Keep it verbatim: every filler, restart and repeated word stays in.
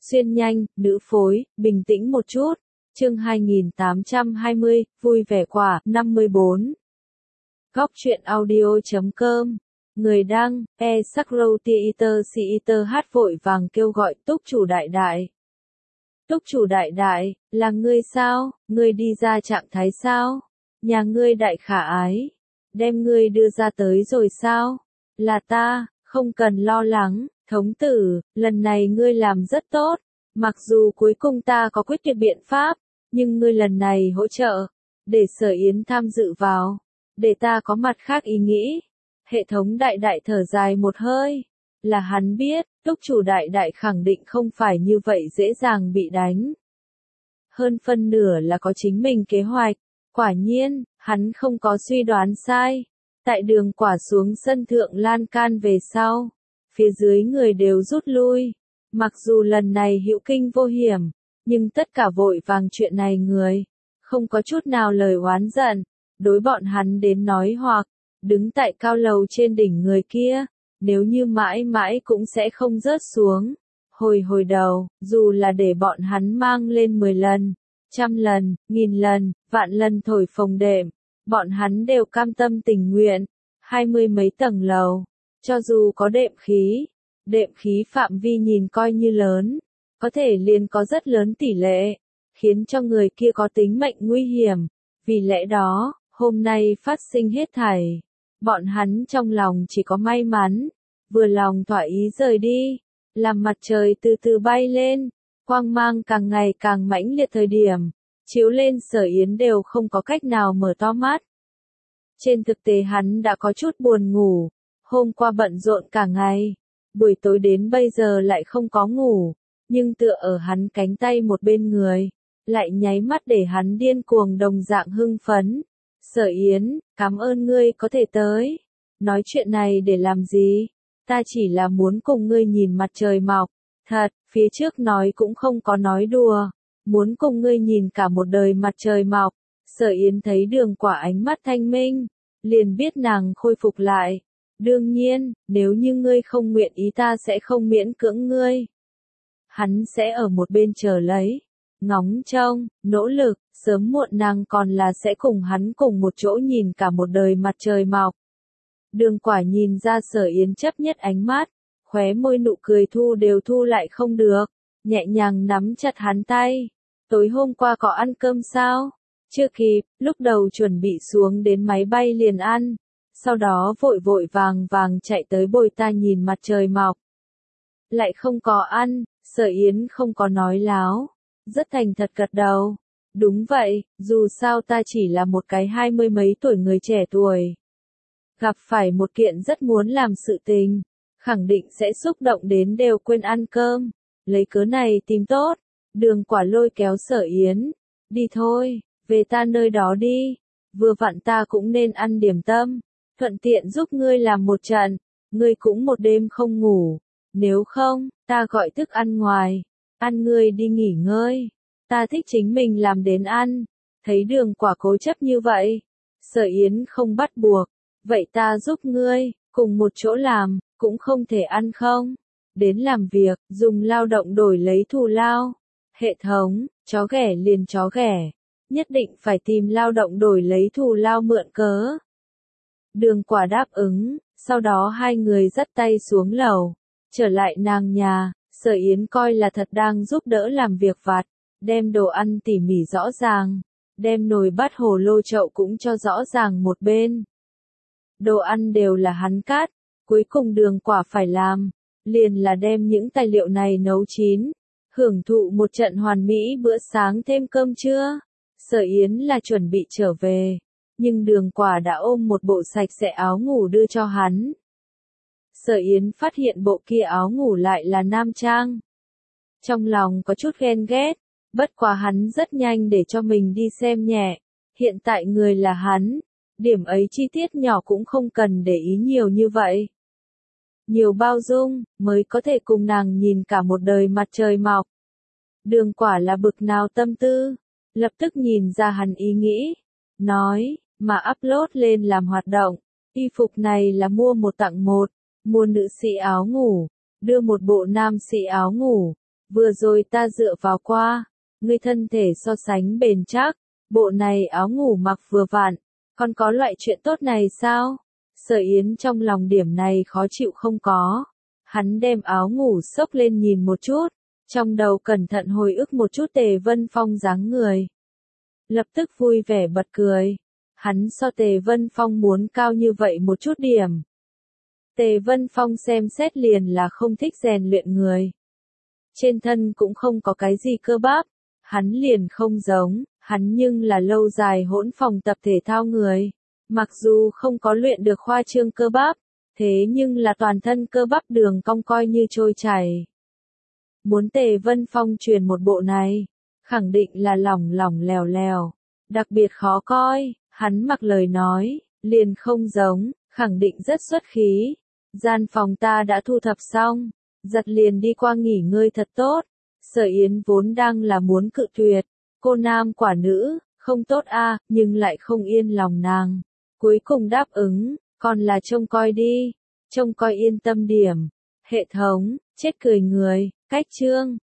Xuyên nhanh, nữ phối, bình tĩnh một chút. Chương hai nghìn tám trăm hai mươi, vui vẻ quả, năm mươi bốn. Góc truyện audio chấm com. Người đăng, e Sakro Theater Theater hát vội vàng kêu gọi túc chủ đại đại. Túc chủ đại đại, là ngươi sao? Ngươi đi ra trạng thái sao? Nhà ngươi đại khả ái. Đem ngươi đưa ra tới rồi sao? Là ta, không cần lo lắng, thống tử, lần này ngươi làm rất tốt. Mặc dù cuối cùng ta có quyết định biện pháp, nhưng ngươi lần này hỗ trợ, để Sở Yến tham dự vào, để ta có mặt khác ý nghĩ. Hệ thống đại đại thở dài một hơi, là hắn biết, túc chủ đại đại khẳng định không phải như vậy dễ dàng bị đánh. Hơn phân nửa là có chính mình kế hoạch, quả nhiên, hắn không có suy đoán sai. Tại đường quả xuống sân thượng lan can về sau, phía dưới người đều rút lui. Mặc dù lần này hữu kinh vô hiểm, nhưng tất cả vội vàng chuyện này người, không có chút nào lời oán giận, đối bọn hắn đến nói hoặc, đứng tại cao lầu trên đỉnh người kia, nếu như mãi mãi cũng sẽ không rớt xuống. Hồi hồi đầu, dù là để bọn hắn mang lên mười lần, trăm lần, nghìn lần, vạn lần thổi phồng đệm, bọn hắn đều cam tâm tình nguyện, hai mươi mấy tầng lầu, cho dù có đệm khí. Đệm khí phạm vi nhìn coi như lớn, có thể liền có rất lớn tỷ lệ, khiến cho người kia có tính mệnh nguy hiểm. Vì lẽ đó, hôm nay phát sinh hết thảy, bọn hắn trong lòng chỉ có may mắn, vừa lòng thỏa ý rời đi, làm mặt trời từ từ bay lên, quang mang càng ngày càng mãnh liệt thời điểm, chiếu lên Sở Yến đều không có cách nào mở to mắt. Trên thực tế hắn đã có chút buồn ngủ, hôm qua bận rộn cả ngày. Buổi tối đến bây giờ lại không có ngủ, nhưng tựa ở hắn cánh tay một bên người, lại nháy mắt để hắn điên cuồng đồng dạng hưng phấn. Sở Yến, cảm ơn ngươi có thể tới. Nói chuyện này để làm gì? Ta chỉ là muốn cùng ngươi nhìn mặt trời mọc. Thật, phía trước nói cũng không có nói đùa. Muốn cùng ngươi nhìn cả một đời mặt trời mọc. Sở Yến thấy đường quả ánh mắt thanh minh, liền biết nàng khôi phục lại. Đương nhiên, nếu như ngươi không nguyện ý ta sẽ không miễn cưỡng ngươi. Hắn sẽ ở một bên chờ lấy, ngóng trông, nỗ lực, sớm muộn nàng còn là sẽ cùng hắn cùng một chỗ nhìn cả một đời mặt trời mọc. Đường quả nhìn ra Sở Yến chấp nhất ánh mắt, khóe môi nụ cười thu đều thu lại không được, nhẹ nhàng nắm chặt hắn tay. Tối hôm qua có ăn cơm sao? Chưa kịp, lúc đầu chuẩn bị xuống đến máy bay liền ăn. Sau đó vội vội vàng vàng chạy tới bồi ta nhìn mặt trời mọc. Lại không có ăn, Sở Yến không có nói láo, rất thành thật gật đầu. Đúng vậy, dù sao ta chỉ là một cái hai mươi mấy tuổi người trẻ tuổi. Gặp phải một kiện rất muốn làm sự tình, khẳng định sẽ xúc động đến đều quên ăn cơm. Lấy cớ này tìm tốt, đường quả lôi kéo Sở Yến. Đi thôi, về ta nơi đó đi, vừa vặn ta cũng nên ăn điểm tâm. Thuận tiện giúp ngươi làm một trận, ngươi cũng một đêm không ngủ, nếu không, ta gọi thức ăn ngoài, ăn ngươi đi nghỉ ngơi, ta thích chính mình làm đến ăn. Thấy đường quả cố chấp như vậy, Sở Yến không bắt buộc, vậy ta giúp ngươi, cùng một chỗ làm, cũng không thể ăn không, đến làm việc, dùng lao động đổi lấy thù lao, hệ thống, chó ghẻ liền chó ghẻ, nhất định phải tìm lao động đổi lấy thù lao mượn cớ. Đường quả đáp ứng, sau đó hai người dắt tay xuống lầu, trở lại nàng nhà. Sở Yến coi là thật đang giúp đỡ làm việc vặt, đem đồ ăn tỉ mỉ rõ ràng, đem nồi bát hồ lô chậu cũng cho rõ ràng một bên. Đồ ăn đều là hắn cắt, cuối cùng đường quả phải làm, liền là đem những tài liệu này nấu chín, hưởng thụ một trận hoàn mỹ bữa sáng thêm cơm trưa. Sở Yến là chuẩn bị trở về. Nhưng đường quả đã ôm một bộ sạch sẽ áo ngủ đưa cho hắn. Sở Yến phát hiện bộ kia áo ngủ lại là nam trang. Trong lòng có chút ghen ghét, bất quá hắn rất nhanh để cho mình đi xem nhẹ. Hiện tại người là hắn, điểm ấy chi tiết nhỏ cũng không cần để ý nhiều như vậy. Nhiều bao dung, mới có thể cùng nàng nhìn cả một đời mặt trời mọc. Đường quả là bực nào tâm tư, lập tức nhìn ra hắn ý nghĩ, nói, mà upload lên làm hoạt động, y phục này là mua một tặng một, mua nữ sĩ áo ngủ, đưa một bộ nam sĩ áo ngủ, Vừa rồi ta dựa vào qua, ngươi thân thể so sánh bền chắc, bộ này áo ngủ mặc vừa vặn, còn có loại chuyện tốt này sao? Sở Yến trong lòng điểm này khó chịu không có. Hắn đem áo ngủ xốc lên nhìn một chút, trong đầu cẩn thận hồi ức một chút Tề Vân Phong dáng người. Lập tức vui vẻ bật cười. Hắn so Tề Vân Phong muốn cao như vậy một chút điểm. Tề Vân Phong xem xét liền là không thích rèn luyện người. Trên thân cũng không có cái gì cơ bắp. Hắn liền không giống, hắn nhưng là lâu dài hỗn phòng tập thể thao người. Mặc dù không có luyện được khoa trương cơ bắp, thế nhưng là toàn thân cơ bắp đường cong coi như trôi chảy. Muốn Tề Vân Phong truyền một bộ này, khẳng định là lỏng lỏng lèo lèo, đặc biệt khó coi, hắn mặc lời nói, liền không giống, khẳng định rất xuất khí. Gian phòng ta đã thu thập xong, giật liền đi qua nghỉ ngơi thật tốt. Sở Yến vốn đang là muốn cự tuyệt, cô nam quả nữ, không tốt a, nhưng lại không yên lòng nàng. Cuối cùng đáp ứng, còn là trông coi đi, trông coi yên tâm điểm. Hệ thống, chết cười người, cách chương.